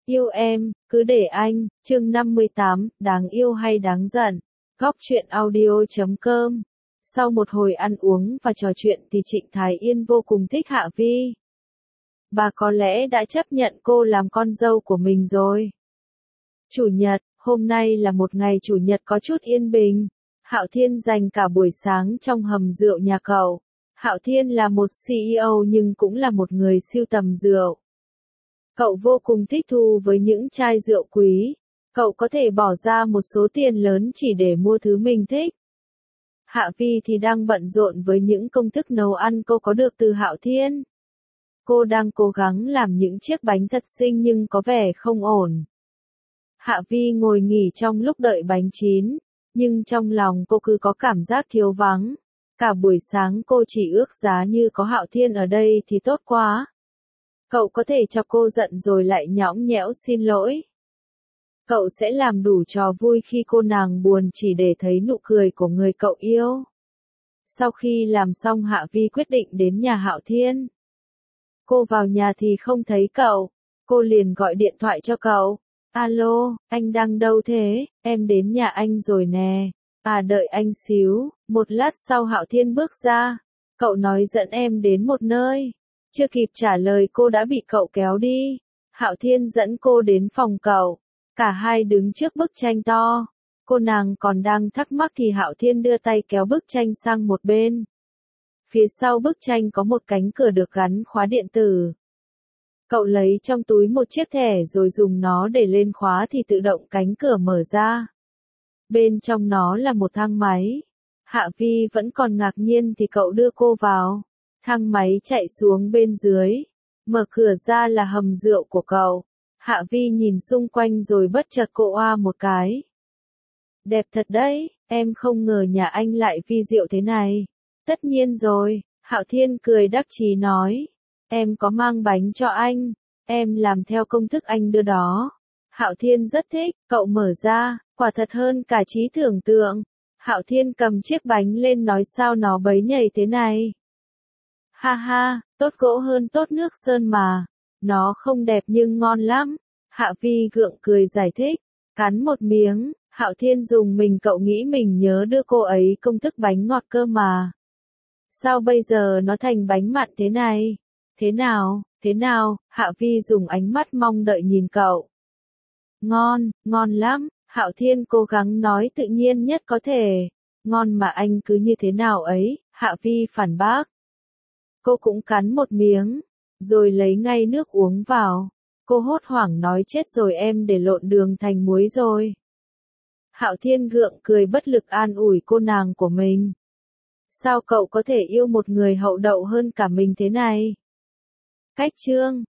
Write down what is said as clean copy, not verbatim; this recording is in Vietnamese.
Yêu em, cứ để anh, chương 58, đáng yêu hay đáng giận. Góc truyện audio.com. Sau một hồi ăn uống và trò chuyện thì Trịnh Thái Yên vô cùng thích Hạ Vi. Bà có lẽ đã chấp nhận cô làm con dâu của mình rồi. Chủ nhật, hôm nay là một ngày chủ nhật có chút yên bình. Hạo Thiên dành cả buổi sáng trong hầm rượu nhà cậu. Hạo Thiên là một CEO nhưng cũng là một người sưu tầm rượu. Cậu vô cùng thích thú với những chai rượu quý. Cậu có thể bỏ ra một số tiền lớn chỉ để mua thứ mình thích. Hạ Vi thì đang bận rộn với những công thức nấu ăn cô có được từ Hạo Thiên. Cô đang cố gắng làm những chiếc bánh thật xinh nhưng có vẻ không ổn. Hạ Vi ngồi nghỉ trong lúc đợi bánh chín, nhưng trong lòng cô cứ có cảm giác thiếu vắng. Cả buổi sáng cô chỉ ước giá như có Hạo Thiên ở đây thì tốt quá. Cậu có thể cho cô giận rồi lại nhõng nhẽo xin lỗi. Cậu sẽ làm đủ trò vui khi cô nàng buồn chỉ để thấy nụ cười của người cậu yêu. Sau khi làm xong Hạ Vi quyết định đến nhà Hạo Thiên. Cô vào nhà thì không thấy cậu. Cô liền gọi điện thoại cho cậu. Alo, anh đang đâu thế? Em đến nhà anh rồi nè. À đợi anh xíu. Một lát sau Hạo Thiên bước ra. Cậu nói dẫn em đến một nơi. Chưa kịp trả lời cô đã bị cậu kéo đi. Hạo Thiên dẫn cô đến phòng cậu. Cả hai đứng trước bức tranh to. Cô nàng còn đang thắc mắc thì Hạo Thiên đưa tay kéo bức tranh sang một bên. Phía sau bức tranh có một cánh cửa được gắn khóa điện tử. Cậu lấy trong túi một chiếc thẻ rồi dùng nó để lên khóa thì tự động cánh cửa mở ra. Bên trong nó là một thang máy. Hạ Vi vẫn còn ngạc nhiên thì cậu đưa cô vào. Thang máy chạy xuống bên dưới. Mở cửa ra là hầm rượu của cậu. Hạ Vi nhìn xung quanh rồi bất chợt cô oa một cái. Đẹp thật đấy, em không ngờ nhà anh lại vi diệu thế này. Tất nhiên rồi, Hạo Thiên cười đắc chí nói. Em có mang bánh cho anh, em làm theo công thức anh đưa đó. Hạo Thiên rất thích, cậu mở ra, quả thật hơn cả trí tưởng tượng. Hạo Thiên cầm chiếc bánh lên nói sao nó bấy nhầy thế này. Ha ha, tốt gỗ hơn tốt nước sơn mà. Nó không đẹp nhưng ngon lắm. Hạ Vi gượng cười giải thích. Cắn một miếng, Hạo Thiên dùng mình cậu nghĩ mình nhớ đưa cô ấy công thức bánh ngọt cơ mà. Sao bây giờ nó thành bánh mặn thế này? Thế nào, Hạ Vi dùng ánh mắt mong đợi nhìn cậu. Ngon, ngon lắm, Hạo Thiên cố gắng nói tự nhiên nhất có thể. Ngon mà anh cứ như thế nào ấy, Hạ Vi phản bác. Cô cũng cắn một miếng, rồi lấy ngay nước uống vào. Cô hốt hoảng nói chết rồi em để lộn đường thành muối rồi. Hạo Thiên gượng cười bất lực an ủi cô nàng của mình. Sao cậu có thể yêu một người hậu đậu hơn cả mình thế này? Cách chương